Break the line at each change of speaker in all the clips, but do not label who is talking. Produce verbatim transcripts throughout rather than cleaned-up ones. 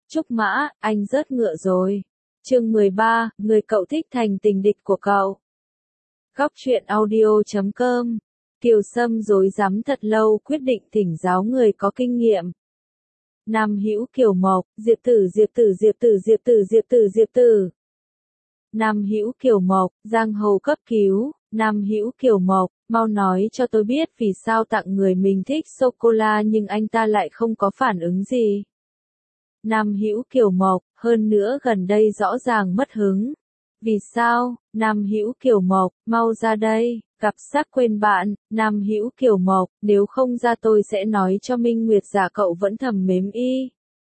Trúc Mã, anh rớt ngựa rồi. Chương mười ba, người cậu thích thành tình địch của cậu. Góc truyện audio chấm com. Kiều Sâm rối rắm thật lâu quyết định thỉnh giáo người có kinh nghiệm. Nam Hữu Kiều Mộc, Diệp Tử Diệp Tử Diệp Tử Diệp Tử Diệp Tử Diệp Tử. Nam Hữu Kiều Mộc, giang hồ cấp cứu. Nam Hữu Kiều Mộc, mau nói cho tôi biết vì sao tặng người mình thích sô-cô-la nhưng anh ta lại không có phản ứng gì. Nam Hữu Kiều Mộc, hơn nữa gần đây rõ ràng mất hứng. Vì sao? Nam Hữu Kiều Mộc, mau ra đây, gặp sắc quên bạn. Nam Hữu Kiều Mộc, nếu không ra tôi sẽ nói cho Minh Nguyệt giả cậu vẫn thầm mến y.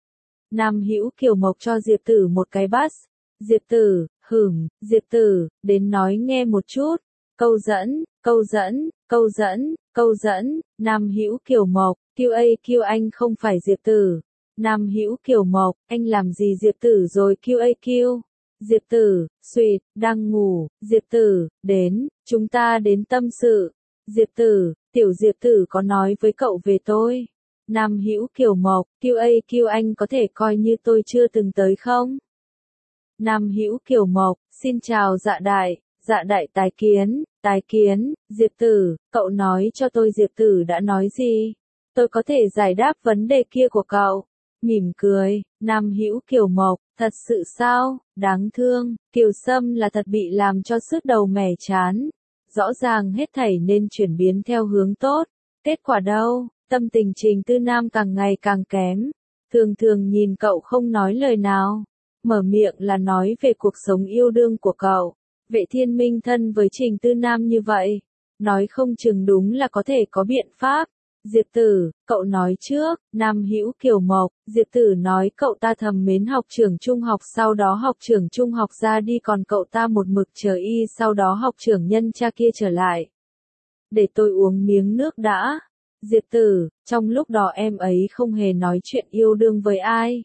Nam Hữu Kiều Mộc cho Diệp Tử một cái bus. Diệp Tử, hửm, Diệp Tử, đến nói nghe một chút. Câu dẫn, câu dẫn, câu dẫn, câu dẫn. Nam Hữu Kiều Mộc, Q A Q anh không phải Diệp Tử. Nam Hữu Kiều Mộc, anh làm gì Diệp Tử rồi Q A Q? Diệp Tử, suỵt, đang ngủ. Diệp Tử, đến, chúng ta đến tâm sự. Diệp Tử, tiểu Diệp Tử có nói với cậu về tôi. Nam Hữu Kiều Mộc, Q A Q anh có thể coi như tôi chưa từng tới không? Nam Hữu Kiều Mộc, xin chào dạ đại, dạ đại tái kiến, tái kiến. Diệp Tử, cậu nói cho tôi Diệp Tử đã nói gì? Tôi có thể giải đáp vấn đề kia của cậu. Mỉm cười, Nam Hữu Kiều Mộc, thật sự sao, đáng thương, Kiều Sâm là thật bị làm cho sứt đầu mẻ chán. Rõ ràng hết thảy nên chuyển biến theo hướng tốt, kết quả đâu, tâm tình Trình Tư Nam càng ngày càng kém. Thường thường nhìn cậu không nói lời nào, mở miệng là nói về cuộc sống yêu đương của cậu. Vệ Thiên Minh thân với Trình Tư Nam như vậy, nói không chừng đúng là có thể có biện pháp. Diệp Tử, cậu nói trước. Nam Hữu Kiều Mộc, Diệp Tử nói cậu ta thầm mến học trưởng trung học sau đó học trưởng trung học ra đi còn cậu ta một mực chờ y sau đó học trưởng nhân cha kia trở lại. Để tôi uống miếng nước đã. Diệp Tử, trong lúc đó em ấy không hề nói chuyện yêu đương với ai.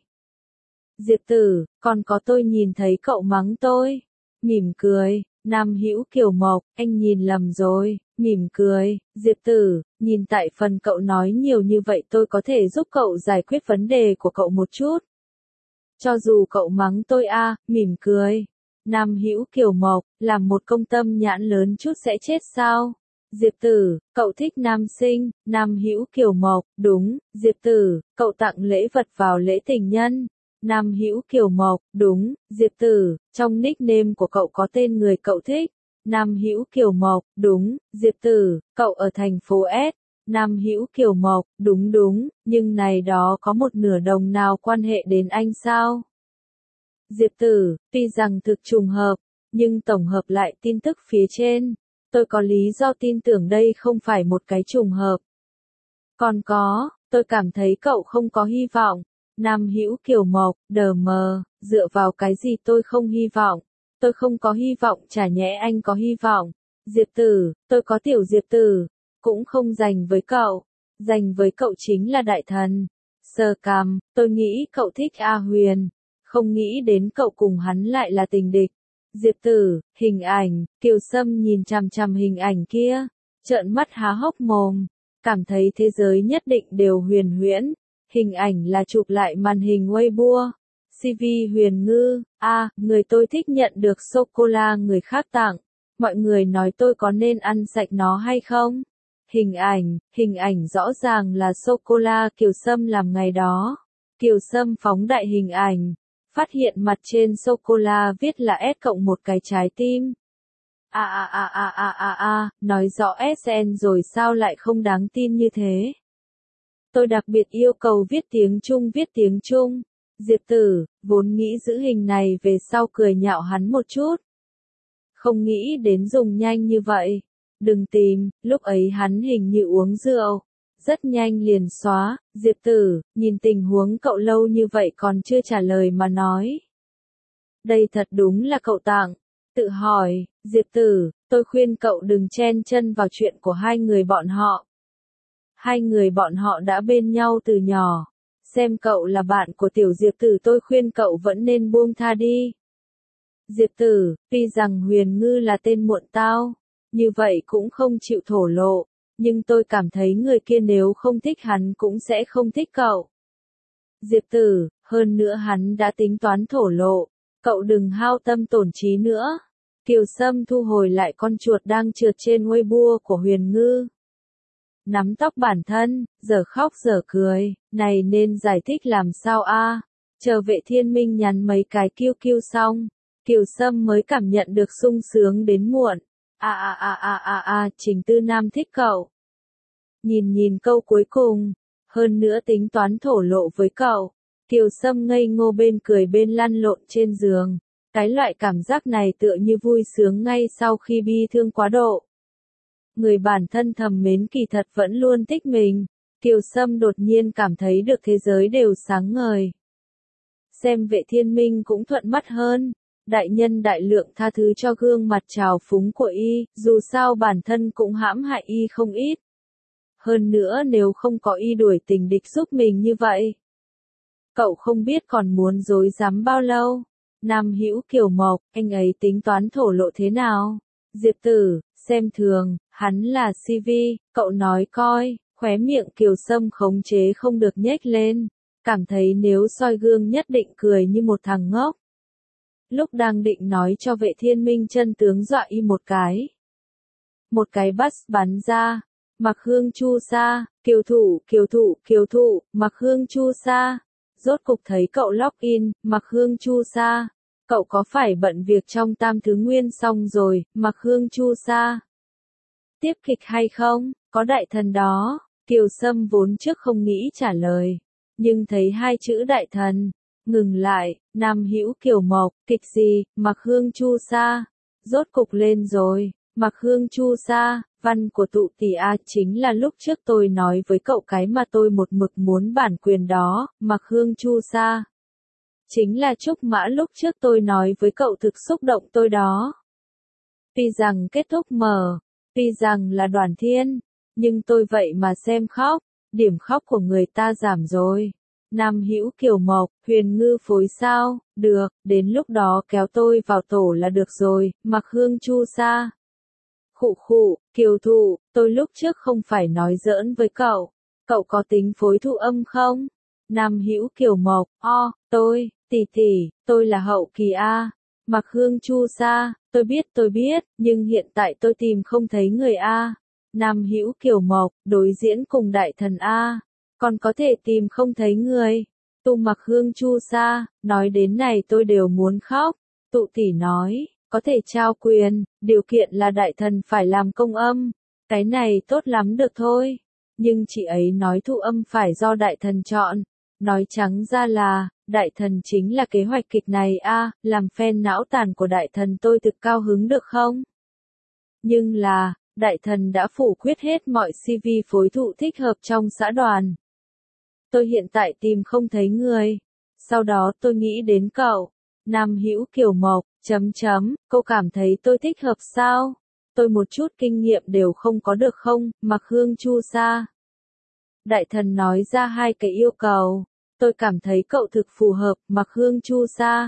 Diệp Tử, còn có tôi nhìn thấy cậu mắng tôi. Mỉm cười, Nam Hữu Kiều Mộc, anh nhìn lầm rồi. Mỉm cười, Diệp Tử, nhìn tại phần cậu nói nhiều như vậy tôi có thể giúp cậu giải quyết vấn đề của cậu một chút. Cho dù cậu mắng tôi a, à, mỉm cười. Nam Hữu Kiều Mộc, làm một công tâm nhãn lớn chút sẽ chết sao? Diệp Tử, cậu thích nam sinh. Nam Hữu Kiều Mộc, đúng. Diệp Tử, cậu tặng lễ vật vào lễ tình nhân. Nam Hữu Kiều Mộc, đúng. Diệp Tử, trong nickname của cậu có tên người cậu thích. Nam Hữu Kiều Mộc, đúng. Diệp Tử, cậu ở thành phố S. Nam Hữu Kiều Mộc, đúng đúng, nhưng này đó có một nửa đồng nào quan hệ đến anh sao? Diệp Tử, tuy rằng thực trùng hợp, nhưng tổng hợp lại tin tức phía trên, tôi có lý do tin tưởng đây không phải một cái trùng hợp. Còn có, tôi cảm thấy cậu không có hy vọng. Nam Hữu Kiều Mộc, đờ mờ, dựa vào cái gì tôi không hy vọng? Tôi không có hy vọng chả nhẽ anh có hy vọng. Diệp Tử, tôi có tiểu Diệp Tử, cũng không dành với cậu. Dành với cậu chính là đại thần. Sơ cằm, tôi nghĩ cậu thích A Huyền. Không nghĩ đến cậu cùng hắn lại là tình địch. Diệp Tử, hình ảnh, Kiều Sâm nhìn chằm chằm hình ảnh kia. Trợn mắt há hốc mồm. Cảm thấy thế giới nhất định đều huyền huyễn. Hình ảnh là chụp lại màn hình Weibo. xê vê Huyền Ngư, a, à, người tôi thích nhận được sô-cô-la người khác tặng. Mọi người nói tôi có nên ăn sạch nó hay không? Hình ảnh, hình ảnh rõ ràng là sô-cô-la Kiều Sâm làm ngày đó. Kiều Sâm phóng đại hình ảnh, phát hiện mặt trên sô-cô-la viết là S cộng một cái trái tim. A a a a a a a, nói rõ ét en rồi sao lại không đáng tin như thế? Tôi đặc biệt yêu cầu viết tiếng Trung viết tiếng Trung. Diệp Tử, vốn nghĩ giữ hình này về sau cười nhạo hắn một chút. Không nghĩ đến dùng nhanh như vậy. Đừng tìm, lúc ấy hắn hình như uống rượu. Rất nhanh liền xóa. Diệp Tử, nhìn tình huống cậu lâu như vậy còn chưa trả lời mà nói. Đây thật đúng là cậu tặng. Tự hỏi, Diệp Tử, tôi khuyên cậu đừng chen chân vào chuyện của hai người bọn họ. Hai người bọn họ đã bên nhau từ nhỏ. Xem cậu là bạn của tiểu Diệp Tử tôi khuyên cậu vẫn nên buông tha đi. Diệp Tử, tuy rằng Huyền Ngư là tên muộn tao, như vậy cũng không chịu thổ lộ, nhưng tôi cảm thấy người kia nếu không thích hắn cũng sẽ không thích cậu. Diệp Tử, Hơn nữa hắn đã tính toán thổ lộ, cậu đừng hao tâm tổn trí nữa. Kiều Sâm thu hồi lại con chuột đang trượt trên Weibo của Huyền Ngư. Nắm tóc bản thân, giờ khóc giờ cười, này nên giải thích làm sao a? Chờ Vệ Thiên Minh nhắn mấy cái kiu kiu xong, Kiều Sâm mới cảm nhận được sung sướng đến muộn. A a a a a a, Trình Tư Nam thích cậu. Nhìn nhìn câu cuối cùng, hơn nữa tính toán thổ lộ với cậu. Kiều Sâm ngây ngô bên cười bên lăn lộn trên giường. Cái loại cảm giác này tựa như vui sướng ngay sau khi bi thương quá độ. Người bản thân thầm mến kỳ thật vẫn luôn thích mình. Kiều Sâm đột nhiên cảm thấy được thế giới đều sáng ngời. Xem Vệ Thiên Minh cũng thuận mắt hơn. Đại nhân đại lượng tha thứ cho gương mặt trào phúng của y, dù sao bản thân cũng hãm hại y không ít. Hơn nữa nếu không có y đuổi tình địch giúp mình như vậy, cậu không biết còn muốn dối dám bao lâu. Nam Hữu Kiều Mộc, anh ấy tính toán thổ lộ thế nào? Diệp Tử, xem thường, hắn là xê vê, cậu nói coi, khóe miệng Kiều Sâm khống chế không được nhếch lên, cảm thấy nếu soi gương nhất định cười như một thằng ngốc. Lúc đang định nói cho Vệ Thiên Minh chân tướng dọa y một cái. Một cái bus bắn ra, Mặc Hương Chu Sa, Kiều Thụ, Kiều Thụ, Kiều Thụ, Mặc Hương Chu Sa. Rốt cục thấy cậu login, Mặc Hương Chu Sa. Cậu có phải bận việc trong Tam Thứ Nguyên xong rồi, Mặc Hương Chu Sa? Tiếp kịch hay không? Có đại thần đó. Kiều Sâm vốn trước không nghĩ trả lời, nhưng thấy hai chữ đại thần, ngừng lại. Nam Hữu Kiều Mộc, kịch gì? Mặc Hương Chu Sa. Rốt cục lên rồi. Mặc Hương Chu Sa, văn của tụ tỷ A chính là lúc trước tôi nói với cậu cái mà tôi một mực muốn bản quyền đó. Mặc Hương Chu Sa chính là Trúc Mã lúc trước tôi nói với cậu thực xúc động tôi đó. Tuy rằng kết thúc mờ, tuy rằng là Đoàn Thiên, nhưng tôi vậy mà xem khóc, điểm khóc của người ta giảm rồi. Nam Hữu Kiều Mộc, Huyền Ngư phối sao? Được, đến lúc đó kéo tôi vào tổ là được rồi. Mặc Hương Chu Sa. Khụ khụ, Kiều Thụ, tôi lúc trước không phải nói giỡn với cậu. Cậu có tính phối thu âm không? Nam Hữu Kiều Mộc, o, tôi, tỷ tỷ, tôi là hậu kỳ A. Mặc Hương Chu Sa, tôi biết tôi biết, nhưng hiện tại tôi tìm không thấy người A. Nam Hữu Kiều Mộc, đối diễn cùng đại thần A. Còn có thể tìm không thấy người. Tụ Mặc Hương Chu Sa, nói đến này tôi đều muốn khóc. Tụ tỷ nói, có thể trao quyền, điều kiện là đại thần phải làm công âm. Cái này tốt lắm được thôi. Nhưng chị ấy nói thu âm phải do đại thần chọn. Nói trắng ra là, đại thần chính là kế hoạch kịch này a, làm fan não tàn của đại thần tôi thực cao hứng được không? Nhưng là, đại thần đã phủ quyết hết mọi xê vê phối thụ thích hợp trong xã đoàn. Tôi hiện tại tìm không thấy người. Sau đó tôi nghĩ đến cậu. Nam Hữu Kiều Mộc, chấm chấm, cô cảm thấy tôi thích hợp sao? Tôi một chút kinh nghiệm đều không có được không? Mặc Hương Chu Sa. Đại thần nói ra hai cái yêu cầu. Tôi cảm thấy cậu thực phù hợp. Mặc Hương Chu Sa.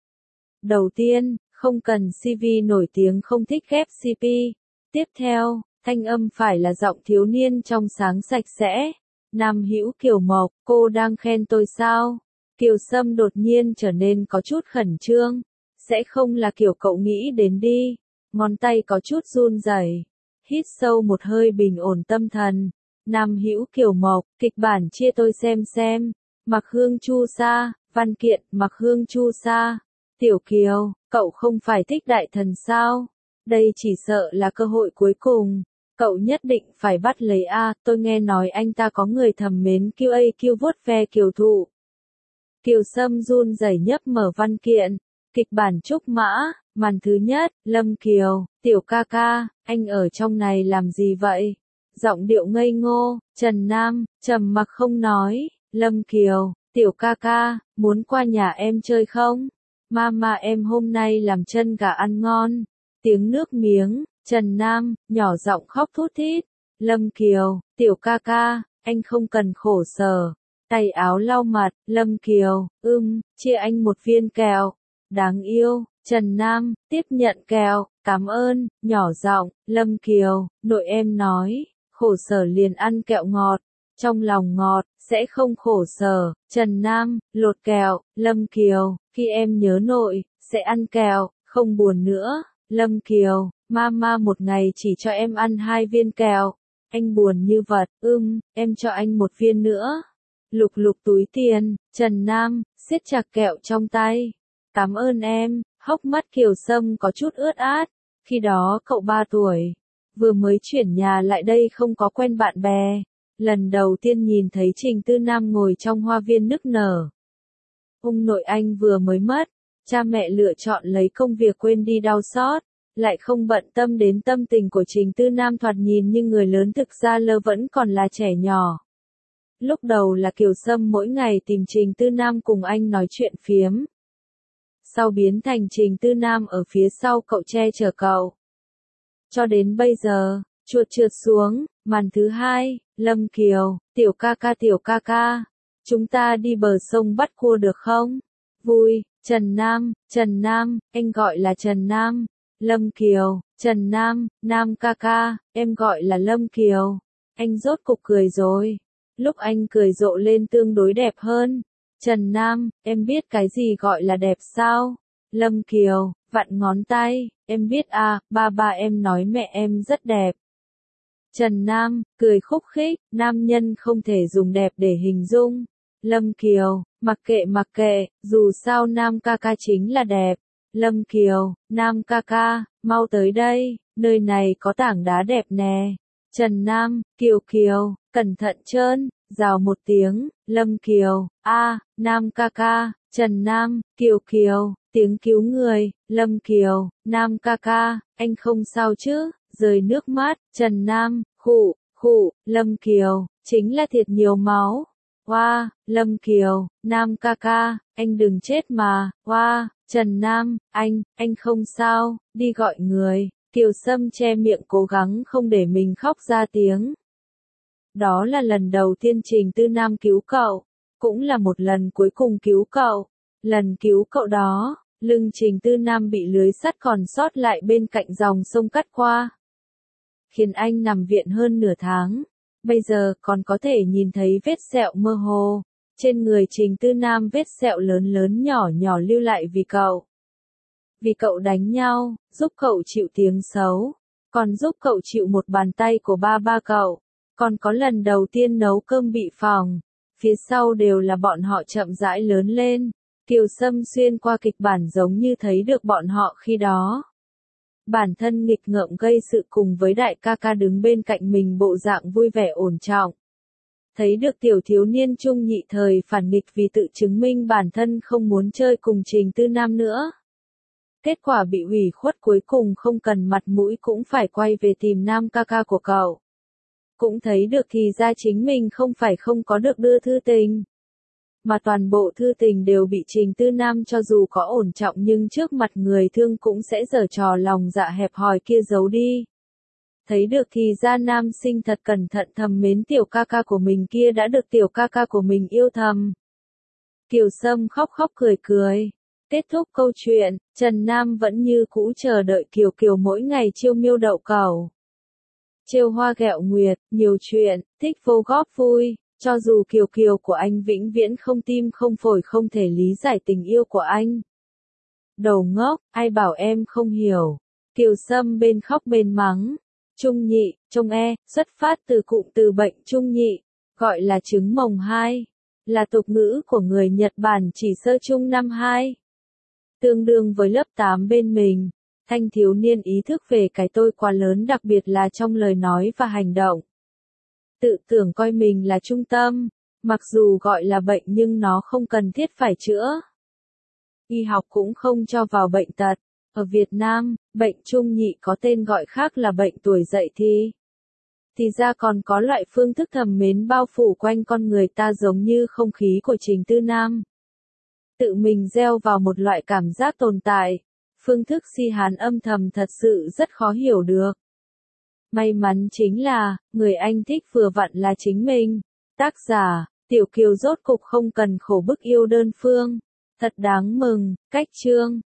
Đầu tiên, không cần xê vê nổi tiếng không thích ghép xê pê. Tiếp theo, thanh âm phải là giọng thiếu niên trong sáng sạch sẽ. Nam Hữu Kiều Mộc, cô đang khen tôi sao? Kiều Sâm đột nhiên trở nên có chút khẩn trương. Sẽ không là kiểu cậu nghĩ đến đi. Ngón tay có chút run rẩy. Hít sâu một hơi bình ổn tâm thần. Nam Hữu Kiều Mộc, kịch bản chia tôi xem xem. Mặc Hương Chu Sa, văn kiện, Mặc Hương Chu Sa. Tiểu Kiều, cậu không phải thích đại thần sao? Đây chỉ sợ là cơ hội cuối cùng. Cậu nhất định phải bắt lấy A, tôi nghe nói anh ta có người thầm mến Q A Q vuốt ve Kiều Thụ. Kiều Sâm run rẩy nhấp mở văn kiện. Kịch bản Trúc Mã, màn thứ nhất, Lâm Kiều, tiểu ca ca, anh ở trong này làm gì vậy? Giọng điệu ngây ngô, Trần Nam, trầm mặc không nói, Lâm Kiều, tiểu ca ca, muốn qua nhà em chơi không? Mama em hôm nay làm chân gà ăn ngon. Tiếng nước miếng, Trần Nam, nhỏ giọng khóc thút thít. Lâm Kiều, tiểu ca ca, anh không cần khổ sở. Tay áo lau mặt, Lâm Kiều, ưm, chia anh một viên kẹo. Đáng yêu, Trần Nam, tiếp nhận kẹo, cảm ơn, nhỏ giọng, Lâm Kiều, nội em nói, khổ sở liền ăn kẹo ngọt. Trong lòng ngọt, sẽ không khổ sở. Trần Nam, lột kẹo. Lâm Kiều, khi em nhớ nội, sẽ ăn kẹo, không buồn nữa. Lâm Kiều, mama một ngày chỉ cho em ăn hai viên kẹo. Anh buồn như vật, ưm, em cho anh một viên nữa. Lục lục túi tiền, Trần Nam, siết chặt kẹo trong tay. Cảm ơn em, hốc mắt Kiều Sâm có chút ướt át. Khi đó cậu ba tuổi, vừa mới chuyển nhà lại đây không có quen bạn bè. Lần đầu tiên nhìn thấy Trình Tư Nam ngồi trong hoa viên nức nở. Ông nội anh vừa mới mất, cha mẹ lựa chọn lấy công việc quên đi đau xót, lại không bận tâm đến tâm tình của Trình Tư Nam thoạt nhìn như người lớn thực ra lơ vẫn còn là trẻ nhỏ. Lúc đầu là Kiều Sâm mỗi ngày tìm Trình Tư Nam cùng anh nói chuyện phiếm. Sau biến thành Trình Tư Nam ở phía sau cậu che chở cậu. Cho đến bây giờ, chuột trượt xuống, màn thứ hai, Lâm Kiều, tiểu ca ca tiểu ca ca, chúng ta đi bờ sông bắt cua được không? Vui, Trần Nam, Trần Nam, anh gọi là Trần Nam. Lâm Kiều, Trần Nam, Nam ca ca, em gọi là Lâm Kiều. Anh rốt cục cười rồi. Lúc anh cười rộ lên tương đối đẹp hơn. Trần Nam, em biết cái gì gọi là đẹp sao? Lâm Kiều, vặn ngón tay, em biết à, ba ba em nói mẹ em rất đẹp. Trần Nam, cười khúc khích, nam nhân không thể dùng đẹp để hình dung. Lâm Kiều, mặc kệ mặc kệ, dù sao Nam ca ca chính là đẹp. Lâm Kiều, Nam ca ca, mau tới đây, nơi này có tảng đá đẹp nè. Trần Nam, Kiều Kiều, cẩn thận trơn, rào một tiếng, Lâm Kiều, a, Nam ca ca, Trần Nam, Kiều Kiều, tiếng cứu người, Lâm Kiều, Nam ca ca, anh không sao chứ, rơi nước mắt, Trần Nam, khụ, khụ, Lâm Kiều, chính là thiệt nhiều máu. Hoa, wow, Lâm Kiều, Nam ca ca, anh đừng chết mà, hoa, wow, Trần Nam, anh, anh không sao, đi gọi người. Kiều Sâm che miệng cố gắng không để mình khóc ra tiếng. Đó là lần đầu tiên Trình Tư Nam cứu cậu, cũng là một lần cuối cùng cứu cậu. Lần cứu cậu đó, lưng Trình Tư Nam bị lưới sắt còn sót lại bên cạnh dòng sông cắt qua, khiến anh nằm viện hơn nửa tháng. Bây giờ còn có thể nhìn thấy vết sẹo mơ hồ. Trên người Trình Tư Nam vết sẹo lớn lớn nhỏ nhỏ lưu lại vì cậu. Vì cậu đánh nhau, giúp cậu chịu tiếng xấu, còn giúp cậu chịu một bàn tay của ba ba cậu, còn có lần đầu tiên nấu cơm bị phỏng, phía sau đều là bọn họ chậm rãi lớn lên. Kiều Sâm xuyên qua kịch bản giống như thấy được bọn họ khi đó. Bản thân nghịch ngợm gây sự cùng với đại ca ca đứng bên cạnh mình bộ dạng vui vẻ ổn trọng. Thấy được tiểu thiếu niên trung nhị thời phản nghịch vì tự chứng minh bản thân không muốn chơi cùng Trình Tư Nam nữa. Kết quả bị hủy khuất cuối cùng không cần mặt mũi cũng phải quay về tìm Nam ca ca của cậu. Cũng thấy được thì ra chính mình không phải không có được đưa thư tình, mà toàn bộ thư tình đều bị Trình Tư Nam cho dù có ổn trọng nhưng trước mặt người thương cũng sẽ giở trò lòng dạ hẹp hòi kia giấu đi. Thấy được thì ra nam sinh thật cẩn thận thầm mến tiểu ca ca của mình kia đã được tiểu ca ca của mình yêu thầm. Kiều Sâm khóc khóc cười cười. Kết thúc câu chuyện, Trần Nam vẫn như cũ chờ đợi Kiều Kiều mỗi ngày trêu miêu đậu cẩu. Trêu hoa ghẹo nguyệt, nhiều chuyện, thích vô góp vui, cho dù Kiều Kiều của anh vĩnh viễn không tim không phổi không thể lý giải tình yêu của anh. Đầu ngốc, ai bảo em không hiểu. Kiều Sâm bên khóc bên mắng. Trung nhị, trông e, xuất phát từ cụm từ bệnh trung nhị, gọi là chứng mồng hai, là tục ngữ của người Nhật Bản chỉ sơ trung năm hai. Tương đương với lớp tám bên mình, thanh thiếu niên ý thức về cái tôi quá lớn đặc biệt là trong lời nói và hành động. Tự tưởng coi mình là trung tâm, mặc dù gọi là bệnh nhưng nó không cần thiết phải chữa. Y học cũng không cho vào bệnh tật. Ở Việt Nam, bệnh trung nhị có tên gọi khác là bệnh tuổi dậy thì. Thì ra còn có loại phương thức thầm mến bao phủ quanh con người ta giống như không khí của Trình Tư Nam. Tự mình gieo vào một loại cảm giác tồn tại. Phương thức si hán âm thầm thật sự rất khó hiểu được. May mắn chính là, người anh thích vừa vặn là chính mình. Tác giả, Tiểu Kiều rốt cục không cần khổ bức yêu đơn phương. Thật đáng mừng, cách chương.